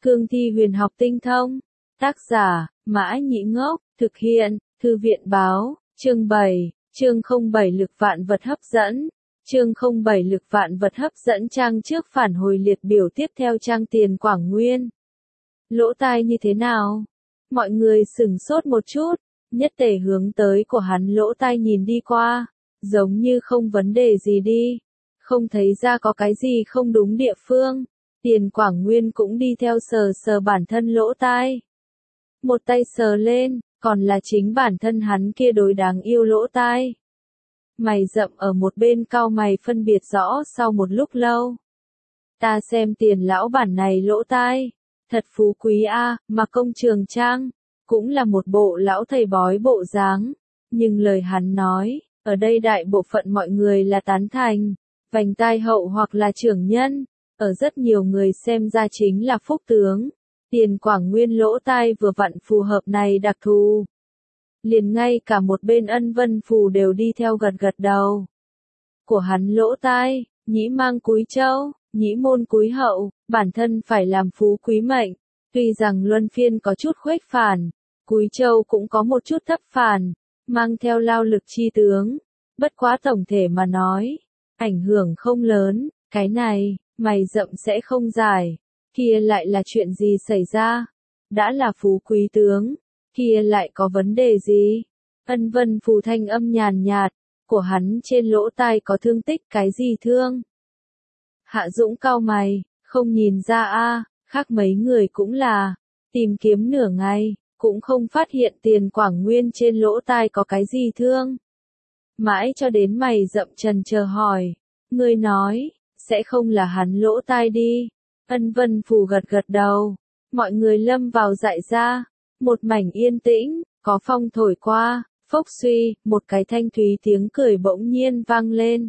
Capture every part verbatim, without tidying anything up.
Cương thi huyền học tinh thông. Tác giả, Mã Nhĩ Ngốc, thực hiện, Thư viện báo, chương bảy, chương không bảy lực vạn vật hấp dẫn. Chương không bảy lực vạn vật hấp dẫn trang trước phản hồi liệt biểu tiếp theo trang tiền Quảng Nguyên. Lỗ tai như thế nào? Mọi người sửng sốt một chút, nhất tề hướng tới của hắn lỗ tai nhìn đi qua, giống như không vấn đề gì đi, không thấy ra có cái gì không đúng địa phương. Tiền Quảng Nguyên cũng đi theo sờ sờ bản thân lỗ tai. Một tay sờ lên, còn là chính bản thân hắn kia đối đáng yêu lỗ tai. Mày rậm ở một bên cau mày phân biệt rõ sau một lúc lâu. Ta xem tiền lão bản này lỗ tai, thật phú quý a, mà công trường trang, cũng là một bộ lão thầy bói bộ dáng, nhưng lời hắn nói, ở đây đại bộ phận mọi người là tán thành, vành tai hậu hoặc là trưởng nhân, ở rất nhiều người xem ra chính là phúc tướng. Tiền Quảng Nguyên lỗ tai vừa vặn phù hợp này đặc thù. Liền ngay cả một bên Ân Vân Phù đều đi theo gật gật đầu. Của hắn lỗ tai, nhĩ mang cúi châu, nhĩ môn cúi hậu, bản thân phải làm phú quý mệnh. Tuy rằng luân phiên có chút khuếch phản, cúi châu cũng có một chút thấp phản, mang theo lao lực chi tướng. Bất quá tổng thể mà nói, ảnh hưởng không lớn, cái này, mày rậm sẽ không giải. Kia lại là chuyện gì xảy ra? Đã là phú quý tướng, kia lại có vấn đề gì? Ân Vân Phù thanh âm nhàn nhạt, của hắn trên lỗ tai có thương tích cái gì thương? Hạ Dũng cau mày, không nhìn ra a, khác mấy người cũng là, tìm kiếm nửa ngày, cũng không phát hiện Tiền Quảng Nguyên trên lỗ tai có cái gì thương. Mãi cho đến mày rậm trần chờ hỏi, ngươi nói, sẽ không là hắn lỗ tai đi. Ân Vân Phù gật gật đầu, mọi người lâm vào dại ra, một mảnh yên tĩnh, có phong thổi qua, phốc suy, một cái thanh thúy tiếng cười bỗng nhiên vang lên.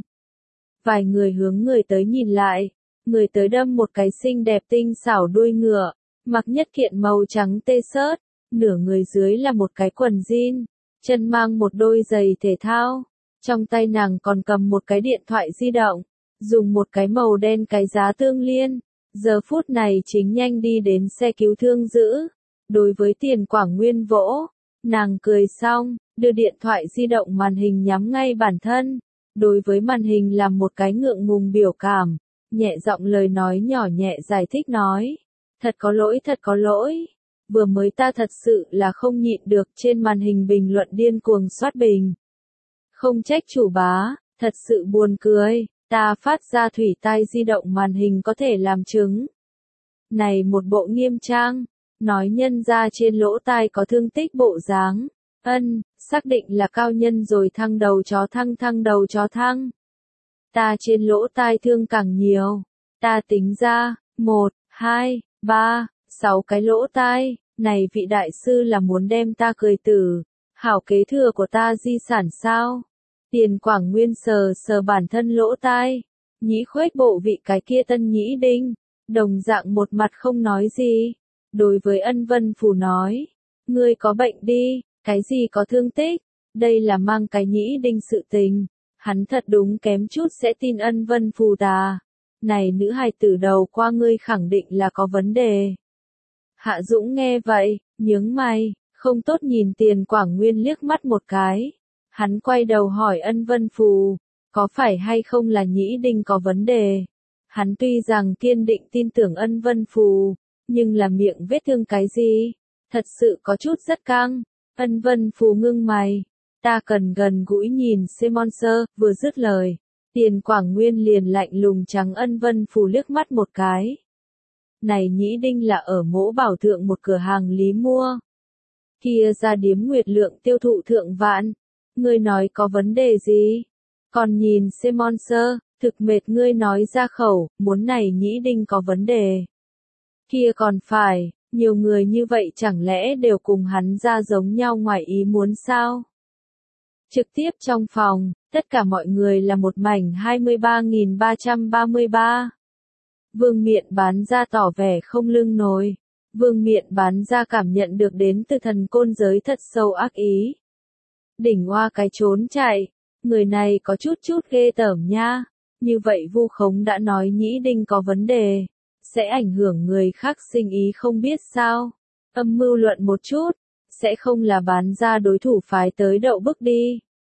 Vài người hướng người tới nhìn lại, người tới đâm một cái xinh đẹp tinh xảo đuôi ngựa, mặc nhất kiện màu trắng tê xớt, nửa người dưới là một cái quần jean, chân mang một đôi giày thể thao, trong tay nàng còn cầm một cái điện thoại di động, dùng một cái màu đen cái giá tương liên. Giờ phút này chính nhanh đi đến xe cứu thương giữ. Đối với Tiền Quảng Nguyên vỗ, nàng cười xong, đưa điện thoại di động màn hình nhắm ngay bản thân. Đối với màn hình làm một cái ngượng ngùng biểu cảm, nhẹ giọng lời nói nhỏ nhẹ giải thích nói. Thật có lỗi thật có lỗi, vừa mới ta thật sự là không nhịn được trên màn hình bình luận điên cuồng soát bình. Không trách chủ bá, thật sự buồn cười. Ta phát ra thủy tai di động màn hình có thể làm chứng. Này một bộ nghiêm trang, nói nhân ra trên lỗ tai có thương tích bộ dáng. Ân, xác định là cao nhân rồi thăng đầu chó thăng thăng đầu chó thăng. Ta trên lỗ tai thương càng nhiều. Ta tính ra, một, hai, ba, sáu cái lỗ tai. Này vị đại sư là muốn đem ta cười tử. Hảo kế thừa của ta di sản sao? Tiền Quảng Nguyên sờ sờ bản thân lỗ tai, nhĩ khuếch bộ vị cái kia tân nhĩ đinh, đồng dạng một mặt không nói gì. Đối với Ân Vân Phù nói, ngươi có bệnh đi, cái gì có thương tích, đây là mang cái nhĩ đinh sự tình. Hắn thật đúng kém chút sẽ tin Ân Vân Phù tà. Này nữ hài tử đầu qua ngươi khẳng định là có vấn đề. Hạ Dũng nghe vậy, nhướng mày, không tốt nhìn Tiền Quảng Nguyên liếc mắt một cái. Hắn quay đầu hỏi Ân Vân Phù, có phải hay không là nhĩ đinh có vấn đề? Hắn tuy rằng kiên định tin tưởng Ân Vân Phù, nhưng là miệng vết thương cái gì? Thật sự có chút rất căng. Ân Vân Phù ngưng mày, ta cần gần gũi nhìn Semonser, vừa dứt lời. Tiền Quảng Nguyên liền lạnh lùng trắng Ân Vân Phù liếc mắt một cái. Này nhĩ đinh là ở Mỗ Bảo Thượng một cửa hàng lý mua. Kia ra điếm Nguyệt Lượng tiêu thụ thượng vạn. Ngươi nói có vấn đề gì? Còn nhìn Semonser, thực mệt ngươi nói ra khẩu, muốn này nhĩ đinh có vấn đề. Kia còn phải, nhiều người như vậy chẳng lẽ đều cùng hắn ra giống nhau ngoài ý muốn sao? Trực tiếp trong phòng, tất cả mọi người là một mảnh hai mươi ba nghìn ba trăm ba mươi ba. Vương Miện bán ra tỏ vẻ không lưng nổi. Vương Miện bán ra cảm nhận được đến từ thần côn giới thật sâu ác ý. Đỉnh Oa cái trốn chạy, người này có chút chút ghê tởm nha. Như vậy vu khống đã nói nhĩ đinh có vấn đề. sẽ ảnh hưởng người khác sinh ý không biết sao. Âm mưu luận một chút, sẽ không là bán ra đối thủ phái tới đậu bức đi.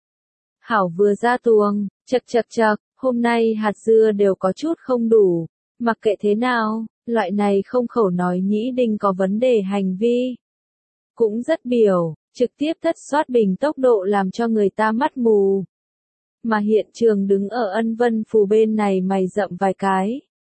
Hảo vừa ra tuồng, chật chật chật, hôm nay hạt dưa đều có chút không đủ, mặc kệ thế nào, loại này không khẩu nói nhĩ đinh có vấn đề hành vi. Cũng rất biểu, trực tiếp thất soát bình tốc độ làm cho người ta mắt mù. Mà hiện trường đứng ở Ân Vân Phù bên này mày rậm vài cái.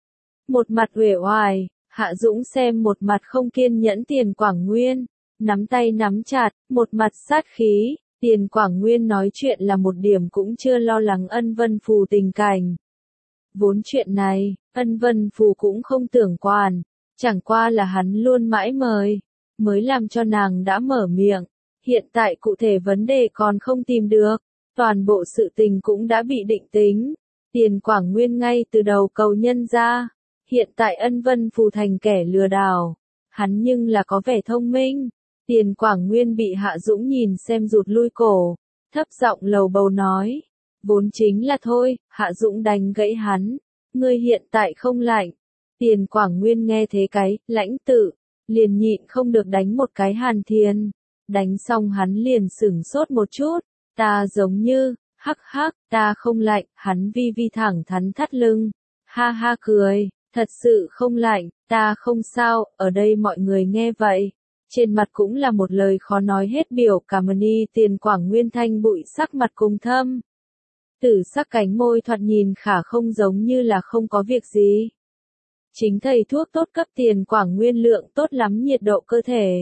Một mặt uể oải, Hạ Dũng xem một mặt không kiên nhẫn Tiền Quảng Nguyên, nắm tay nắm chặt, một mặt sát khí. Tiền Quảng Nguyên nói chuyện là một điểm cũng chưa lo lắng Ân Vân Phù tình cảnh. Vốn chuyện này, Ân Vân Phù cũng không tưởng quản, chẳng qua là hắn luôn mãi mời, mới làm cho nàng đã mở miệng. Hiện tại cụ thể vấn đề còn không tìm được, toàn bộ sự tình cũng đã bị định tính. Tiền Quảng Nguyên ngay từ đầu cầu nhân ra, hiện tại Ân Vân Phù thành kẻ lừa đảo, hắn nhưng là có vẻ thông minh. Tiền Quảng Nguyên bị Hạ Dũng nhìn xem rụt lui cổ, thấp giọng lầu bầu nói, vốn chính là thôi. Hạ Dũng đánh gãy hắn, ngươi hiện tại không lạnh. Tiền Quảng Nguyên nghe thế cái, lãnh tự, liền nhịn không được đánh một cái Hàn Thiên, đánh xong hắn liền sửng sốt một chút, ta giống như, hắc hắc, ta không lạnh. Hắn vi vi thẳng thắn thắt lưng, ha ha cười, thật sự không lạnh, ta không sao. Ở đây mọi người nghe vậy, trên mặt cũng là một lời khó nói hết biểu cảm ơn. Tiền Quảng Nguyên thanh bụi sắc mặt cùng thâm, tử sắc cánh môi thoạt nhìn khả không giống như là không có việc gì. Chính thầy thuốc tốt cấp Tiền Quảng Nguyên lượng tốt lắm nhiệt độ cơ thể.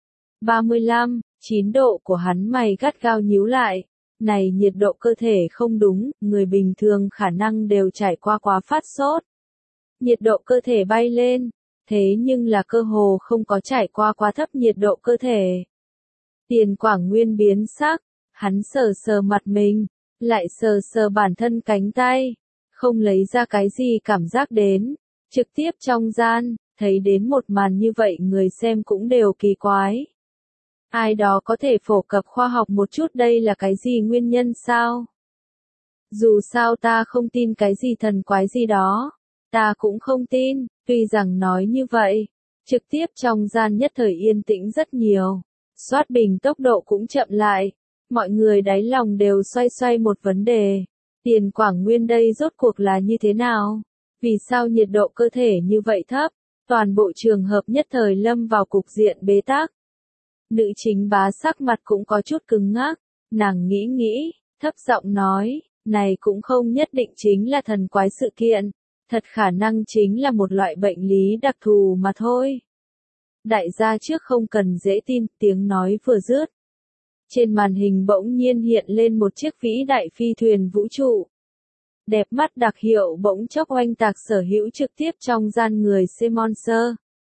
ba mươi lăm, chín độ của hắn mày gắt gao nhíu lại. Này nhiệt độ cơ thể không đúng, người bình thường khả năng đều trải qua quá phát sốt. Nhiệt độ cơ thể bay lên, thế nhưng là cơ hồ không có trải qua quá thấp nhiệt độ cơ thể. Tiền Quảng Nguyên biến sắc, hắn sờ sờ mặt mình, lại sờ sờ bản thân cánh tay, không lấy ra cái gì cảm giác đến, trực tiếp trong gian, thấy đến một màn như vậy người xem cũng đều kỳ quái. Ai đó có thể phổ cập khoa học một chút đây là cái gì nguyên nhân sao? Dù sao ta không tin cái gì thần quái gì đó, ta cũng không tin. Tuy rằng nói như vậy, trực tiếp trong gian nhất thời yên tĩnh rất nhiều, soát bình tốc độ cũng chậm lại, mọi người đáy lòng đều xoay xoay một vấn đề. Tiền Quảng Nguyên đây rốt cuộc là như thế nào? Vì sao nhiệt độ cơ thể như vậy thấp? Toàn bộ trường hợp nhất thời lâm vào cục diện bế tắc. Nữ chính bá sắc mặt cũng có chút cứng ngắc, nàng nghĩ nghĩ, thấp giọng nói, này cũng không nhất định chính là thần quái sự kiện, thật khả năng chính là một loại bệnh lý đặc thù mà thôi. Đại gia trước không cần dễ tin, tiếng nói vừa dứt. Trên màn hình bỗng nhiên hiện lên một chiếc vĩ đại phi thuyền vũ trụ. Đẹp mắt đặc hiệu bỗng chốc oanh tạc sở hữu trực tiếp trong gian người Semonser.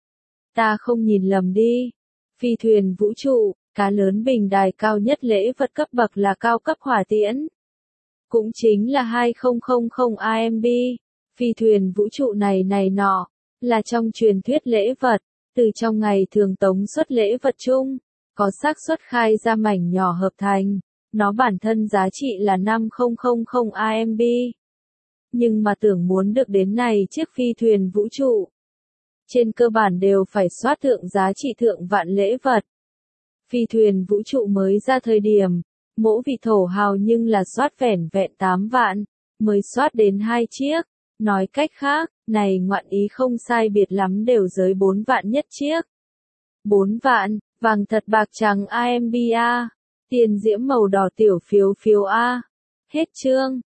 Ta không nhìn lầm đi. Phi thuyền vũ trụ, cá lớn bình đài cao nhất lễ vật cấp bậc là cao cấp hỏa tiễn. Cũng chính là hai nghìn A M B. Phi thuyền vũ trụ này này nọ, là trong truyền thuyết lễ vật, từ trong ngày thường tống xuất lễ vật chung, có xác suất khai ra mảnh nhỏ hợp thành, nó bản thân giá trị là năm nghìn A M B. Nhưng mà tưởng muốn được đến này chiếc phi thuyền vũ trụ, trên cơ bản đều phải soát thượng giá trị thượng vạn lễ vật. Phi thuyền vũ trụ mới ra thời điểm, mỗi vị thổ hào nhưng là soát vẻn vẹn tám vạn, mới soát đến hai chiếc. Nói cách khác, này ngoạn ý không sai biệt lắm đều dưới bốn vạn nhất chiếc. bốn vạn, vàng thật bạc trắng A M B A, tiền diễm màu đỏ tiểu phiếu phiếu A. Hết chương.